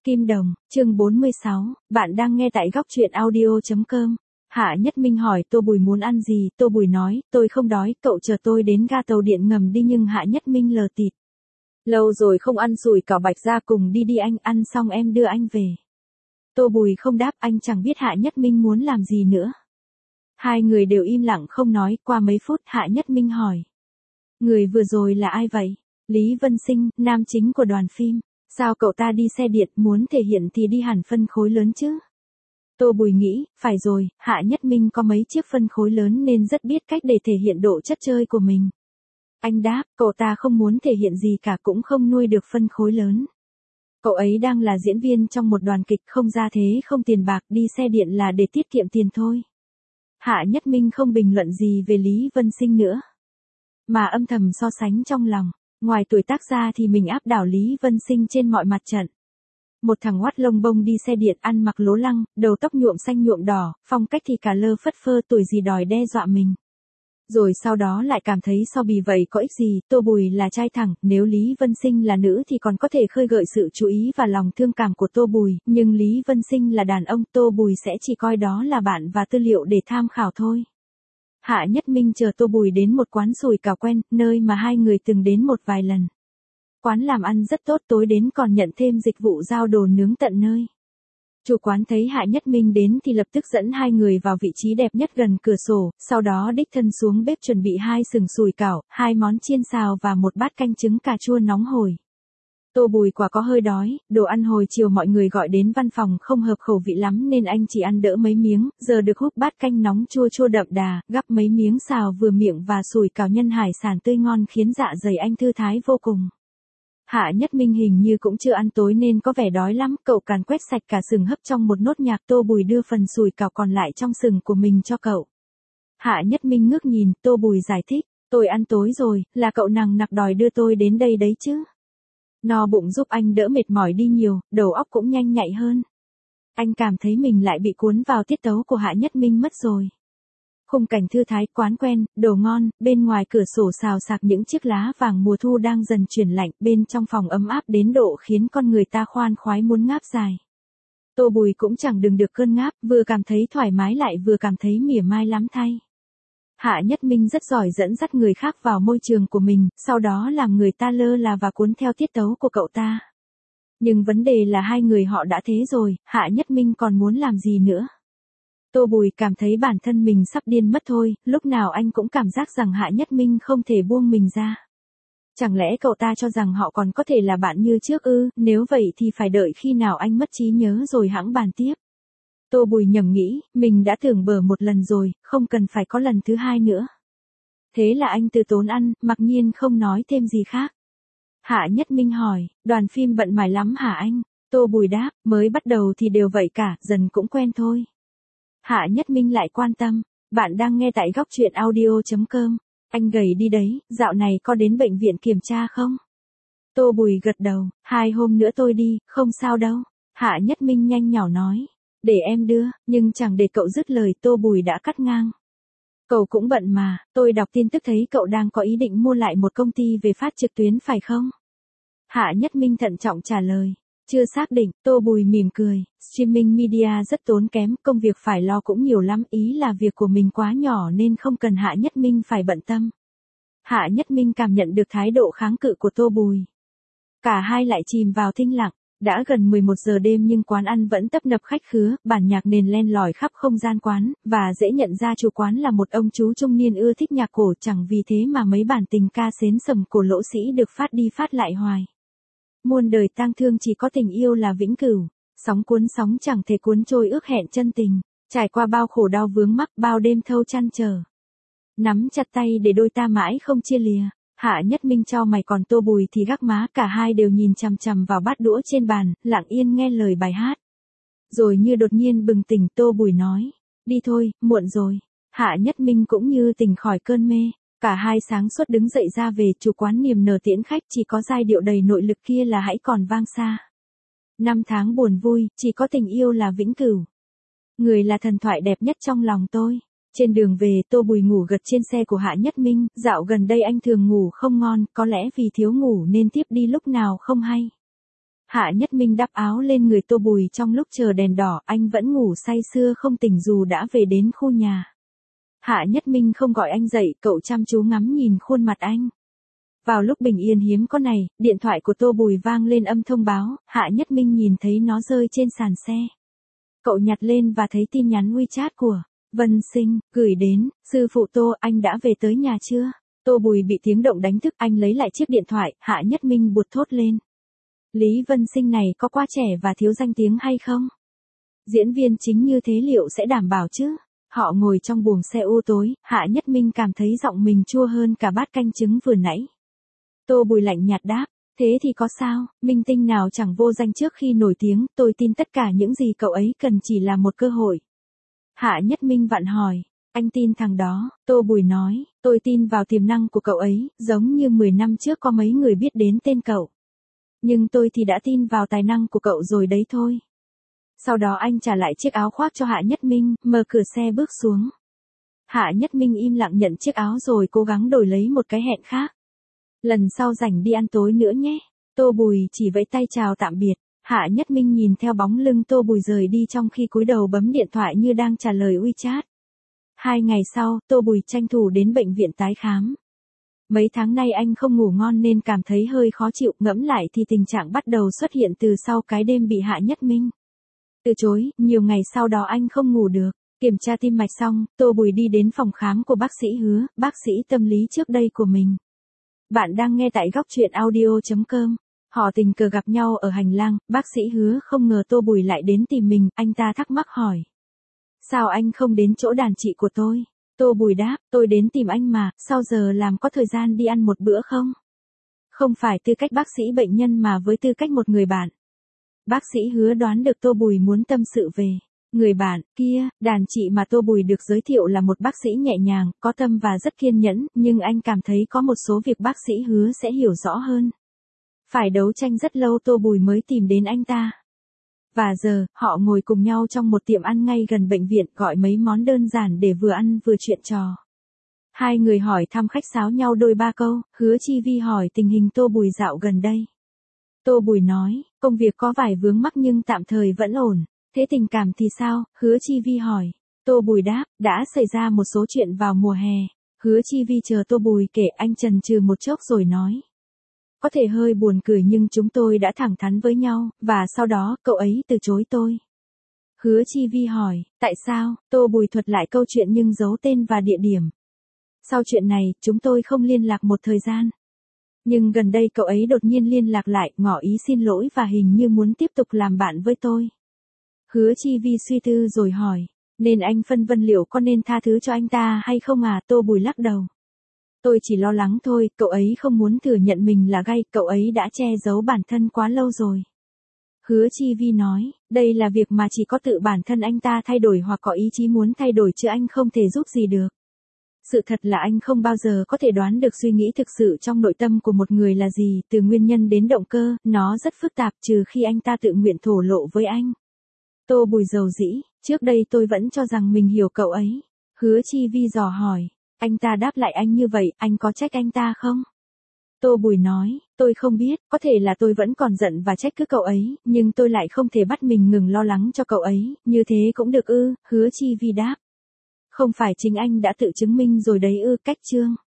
Kim Đồng, chương 46, bạn đang nghe tại góc truyện audio.com. Hạ Nhất Minh hỏi Tô Bùi muốn ăn gì, Tô Bùi nói, tôi không đói, cậu chờ tôi đến ga tàu điện ngầm đi, nhưng Hạ Nhất Minh lờ tịt. Lâu rồi không ăn sủi cảo bạch ra, cùng đi đi anh, ăn xong em đưa anh về. Tô Bùi không đáp, anh chẳng biết Hạ Nhất Minh muốn làm gì nữa. Hai người đều im lặng không nói, qua mấy phút Hạ Nhất Minh hỏi. Người vừa rồi là ai vậy? Lý Vân Sinh, nam chính của đoàn phim. Sao cậu ta đi xe điện, muốn thể hiện thì đi hẳn phân khối lớn chứ? Tô Bùi nghĩ, phải rồi, Hạ Nhất Minh có mấy chiếc phân khối lớn nên rất biết cách để thể hiện độ chất chơi của mình. Anh đáp, cậu ta không muốn thể hiện gì cả, cũng không nuôi được phân khối lớn. Cậu ấy đang là diễn viên trong một đoàn kịch, không ra thế không tiền bạc, đi xe điện là để tiết kiệm tiền thôi. Hạ Nhất Minh không bình luận gì về Lý Vân Sinh nữa, mà âm thầm so sánh trong lòng. Ngoài tuổi tác ra thì mình áp đảo Lý Vân Sinh trên mọi mặt trận. Một thằng oát lông bông đi xe điện, ăn mặc lố lăng, đầu tóc nhuộm xanh nhuộm đỏ, phong cách thì cả lơ phất phơ, tuổi gì đòi đe dọa mình. Rồi sau đó lại cảm thấy so bì vậy có ích gì, Tô Bùi là trai thẳng, nếu Lý Vân Sinh là nữ thì còn có thể khơi gợi sự chú ý và lòng thương cảm của Tô Bùi, nhưng Lý Vân Sinh là đàn ông, Tô Bùi sẽ chỉ coi đó là bạn và tư liệu để tham khảo thôi. Hạ Nhất Minh chờ Tô Bùi đến một quán sủi cảo quen, nơi mà hai người từng đến một vài lần. Quán làm ăn rất tốt, tối đến còn nhận thêm dịch vụ giao đồ nướng tận nơi. Chủ quán thấy Hạ Nhất Minh đến thì lập tức dẫn hai người vào vị trí đẹp nhất gần cửa sổ, sau đó đích thân xuống bếp chuẩn bị 2 sừng sủi cảo, 2 món chiên xào và một bát canh trứng cà chua nóng hổi. Tô Bùi quả có hơi đói, đồ ăn hồi chiều mọi người gọi đến văn phòng không hợp khẩu vị lắm nên anh chỉ ăn đỡ mấy miếng, giờ được húp bát canh nóng chua chua đậm đà, gắp mấy miếng xào vừa miệng và sủi cảo nhân hải sản tươi ngon khiến dạ dày anh thư thái vô cùng. Hạ Nhất Minh hình như cũng chưa ăn tối nên có vẻ đói lắm, cậu càn quét sạch cả sừng hấp trong một nốt nhạc. Tô Bùi đưa phần sủi cảo còn lại trong sừng của mình cho cậu. Hạ Nhất Minh ngước nhìn, Tô Bùi giải thích, tôi ăn tối rồi, là cậu nằng nặc đòi đưa tôi đến đây đấy chứ. No bụng giúp anh đỡ mệt mỏi đi nhiều, đầu óc cũng nhanh nhạy hơn. Anh cảm thấy mình lại bị cuốn vào tiết tấu của Hạ Nhất Minh mất rồi. Khung cảnh thư thái, quán quen, đồ ngon, bên ngoài cửa sổ xào xạc những chiếc lá vàng mùa thu đang dần chuyển lạnh, bên trong phòng ấm áp đến độ khiến con người ta khoan khoái muốn ngáp dài. Tô Bùi cũng chẳng đừng được cơn ngáp, vừa cảm thấy thoải mái lại vừa cảm thấy mỉa mai lắm thay. Hạ Nhất Minh rất giỏi dẫn dắt người khác vào môi trường của mình, sau đó làm người ta lơ là và cuốn theo tiết tấu của cậu ta. Nhưng vấn đề là hai người họ đã thế rồi, Hạ Nhất Minh còn muốn làm gì nữa? Tô Bùi cảm thấy bản thân mình sắp điên mất thôi, lúc nào anh cũng cảm giác rằng Hạ Nhất Minh không thể buông mình ra. Chẳng lẽ cậu ta cho rằng họ còn có thể là bạn như trước ư, nếu vậy thì phải đợi khi nào anh mất trí nhớ rồi hẵng bàn tiếp. Tô Bùi nhầm nghĩ, mình đã tưởng bở một lần rồi, không cần phải có lần thứ hai nữa. Thế là anh từ tốn ăn, mặc nhiên không nói thêm gì khác. Hạ Nhất Minh hỏi, đoàn phim bận mải lắm hả anh? Tô Bùi đáp, mới bắt đầu thì đều vậy cả, dần cũng quen thôi. Hạ Nhất Minh lại quan tâm, bạn đang nghe tại góc truyện audio.com. Anh gầy đi đấy, dạo này có đến bệnh viện kiểm tra không? Tô Bùi gật đầu, 2 hôm nữa tôi đi, không sao đâu. Hạ Nhất Minh nhanh nhỏ nói, để em đưa, nhưng chẳng để cậu dứt lời Tô Bùi đã cắt ngang. Cậu cũng bận mà, tôi đọc tin tức thấy cậu đang có ý định mua lại một công ty về phát trực tuyến phải không? Hạ Nhất Minh thận trọng trả lời. Chưa xác định, Tô Bùi mỉm cười, streaming media rất tốn kém, công việc phải lo cũng nhiều lắm, ý là việc của mình quá nhỏ nên không cần Hạ Nhất Minh phải bận tâm. Hạ Nhất Minh cảm nhận được thái độ kháng cự của Tô Bùi. Cả hai lại chìm vào thinh lặng, đã gần 11 giờ đêm nhưng quán ăn vẫn tấp nập khách khứa, bản nhạc nền len lỏi khắp không gian quán, và dễ nhận ra chủ quán là một ông chú trung niên ưa thích nhạc cổ, chẳng vì thế mà mấy bản tình ca xến sầm của Lỗ Sĩ được phát đi phát lại hoài. Muôn đời tang thương chỉ có tình yêu là vĩnh cửu, sóng cuốn sóng chẳng thể cuốn trôi ước hẹn chân tình, trải qua bao khổ đau vướng mắc, bao đêm thâu chăn trở. Nắm chặt tay để đôi ta mãi không chia lìa. Hạ Nhất Minh chau mày, còn Tô Bùi thì gác má, cả hai đều nhìn chằm chằm vào bát đũa trên bàn, lặng yên nghe lời bài hát. Rồi như đột nhiên bừng tỉnh, Tô Bùi nói, đi thôi, muộn rồi. Hạ Nhất Minh cũng như tỉnh khỏi cơn mê. Cả hai sáng suốt đứng dậy ra về, chủ quán niềm nở tiễn khách, chỉ có giai điệu đầy nội lực kia là hãy còn vang xa. 5 tháng buồn vui, chỉ có tình yêu là vĩnh cửu. Người là thần thoại đẹp nhất trong lòng tôi. Trên đường về, Tô Bùi ngủ gật trên xe của Hạ Nhất Minh, dạo gần đây anh thường ngủ không ngon, có lẽ vì thiếu ngủ nên thiếp đi lúc nào không hay. Hạ Nhất Minh đắp áo lên người Tô Bùi trong lúc chờ đèn đỏ, anh vẫn ngủ say sưa không tỉnh dù đã về đến khu nhà. Hạ Nhất Minh không gọi anh dậy, cậu chăm chú ngắm nhìn khuôn mặt anh. Vào lúc bình yên hiếm có này, điện thoại của Tô Bùi vang lên âm thông báo, Hạ Nhất Minh nhìn thấy nó rơi trên sàn xe. Cậu nhặt lên và thấy tin nhắn WeChat của Vân Sinh, gửi đến, sư phụ Tô, anh đã về tới nhà chưa? Tô Bùi bị tiếng động đánh thức, anh lấy lại chiếc điện thoại, Hạ Nhất Minh buột thốt lên. Lý Vân Sinh này có quá trẻ và thiếu danh tiếng hay không? Diễn viên chính như thế liệu sẽ đảm bảo chứ? Họ ngồi trong buồng xe u tối, Hạ Nhất Minh cảm thấy giọng mình chua hơn cả bát canh trứng vừa nãy. Tô Bùi lạnh nhạt đáp, thế thì có sao, minh tinh nào chẳng vô danh trước khi nổi tiếng, tôi tin tất cả những gì cậu ấy cần chỉ là một cơ hội. Hạ Nhất Minh vặn hỏi, anh tin thằng đó, Tô Bùi nói, tôi tin vào tiềm năng của cậu ấy, giống như 10 năm trước có mấy người biết đến tên cậu. Nhưng tôi thì đã tin vào tài năng của cậu rồi đấy thôi. Sau đó anh trả lại chiếc áo khoác cho Hạ Nhất Minh, mở cửa xe bước xuống. Hạ Nhất Minh im lặng nhận chiếc áo rồi cố gắng đổi lấy một cái hẹn khác. Lần sau rảnh đi ăn tối nữa nhé. Tô Bùi chỉ vẫy tay chào tạm biệt. Hạ Nhất Minh nhìn theo bóng lưng Tô Bùi rời đi trong khi cúi đầu bấm điện thoại như đang trả lời WeChat. 2 ngày sau, Tô Bùi tranh thủ đến bệnh viện tái khám. Mấy tháng nay anh không ngủ ngon nên cảm thấy hơi khó chịu, ngẫm lại thì tình trạng bắt đầu xuất hiện từ sau cái đêm bị Hạ Nhất Minh từ chối, nhiều ngày sau đó anh không ngủ được. Kiểm tra tim mạch xong, Tô Bùi đi đến phòng khám của bác sĩ Hứa, bác sĩ tâm lý trước đây của mình. Bạn đang nghe tại góc truyện audio.com. Họ tình cờ gặp nhau ở hành lang, bác sĩ Hứa không ngờ Tô Bùi lại đến tìm mình, anh ta thắc mắc hỏi. Sao anh không đến chỗ đàn chị của tôi? Tô Bùi đáp, tôi đến tìm anh mà, sau giờ làm có thời gian đi ăn một bữa không? Không phải tư cách bác sĩ bệnh nhân mà với tư cách một người bạn. Bác sĩ Hứa đoán được Tô Bùi muốn tâm sự về người bạn kia, đàn chị mà Tô Bùi được giới thiệu là một bác sĩ nhẹ nhàng, có tâm và rất kiên nhẫn, nhưng anh cảm thấy có một số việc bác sĩ Hứa sẽ hiểu rõ hơn. Phải đấu tranh rất lâu Tô Bùi mới tìm đến anh ta. Và giờ, họ ngồi cùng nhau trong một tiệm ăn ngay gần bệnh viện, gọi mấy món đơn giản để vừa ăn vừa chuyện trò. Hai người hỏi thăm khách sáo nhau đôi ba câu, Hứa Chi Vi hỏi tình hình Tô Bùi dạo gần đây. Tô Bùi nói, công việc có vài vướng mắc nhưng tạm thời vẫn ổn. Thế tình cảm thì sao? Hứa Chi Vi hỏi. Tô Bùi đáp, đã xảy ra một số chuyện vào mùa hè. Hứa Chi Vi chờ Tô Bùi kể, anh chần chừ một chốc rồi nói. Có thể hơi buồn cười nhưng chúng tôi đã thẳng thắn với nhau, và sau đó cậu ấy từ chối tôi. Hứa Chi Vi hỏi, tại sao? Tô Bùi thuật lại câu chuyện nhưng giấu tên và địa điểm. Sau chuyện này, chúng tôi không liên lạc một thời gian. Nhưng gần đây cậu ấy đột nhiên liên lạc lại, ngỏ ý xin lỗi và hình như muốn tiếp tục làm bạn với tôi. Hứa Chi Vi suy tư rồi hỏi, nên anh phân vân liệu có nên tha thứ cho anh ta hay không à? Tô Bùi lắc đầu. Tôi chỉ lo lắng thôi, cậu ấy không muốn thừa nhận mình là gay, cậu ấy đã che giấu bản thân quá lâu rồi. Hứa Chi Vi nói, đây là việc mà chỉ có tự bản thân anh ta thay đổi hoặc có ý chí muốn thay đổi chứ anh không thể giúp gì được. Sự thật là anh không bao giờ có thể đoán được suy nghĩ thực sự trong nội tâm của một người là gì, từ nguyên nhân đến động cơ, nó rất phức tạp trừ khi anh ta tự nguyện thổ lộ với anh. Tô Bùi dầu dĩ, trước đây tôi vẫn cho rằng mình hiểu cậu ấy. Hứa Chi Vi dò hỏi, anh ta đáp lại anh như vậy, anh có trách anh ta không? Tô Bùi nói, tôi không biết, có thể là tôi vẫn còn giận và trách cứ cậu ấy, nhưng tôi lại không thể bắt mình ngừng lo lắng cho cậu ấy, như thế cũng được ư? Hứa Chi Vi đáp. Không phải chính anh đã tự chứng minh rồi đấy ư? Cách chương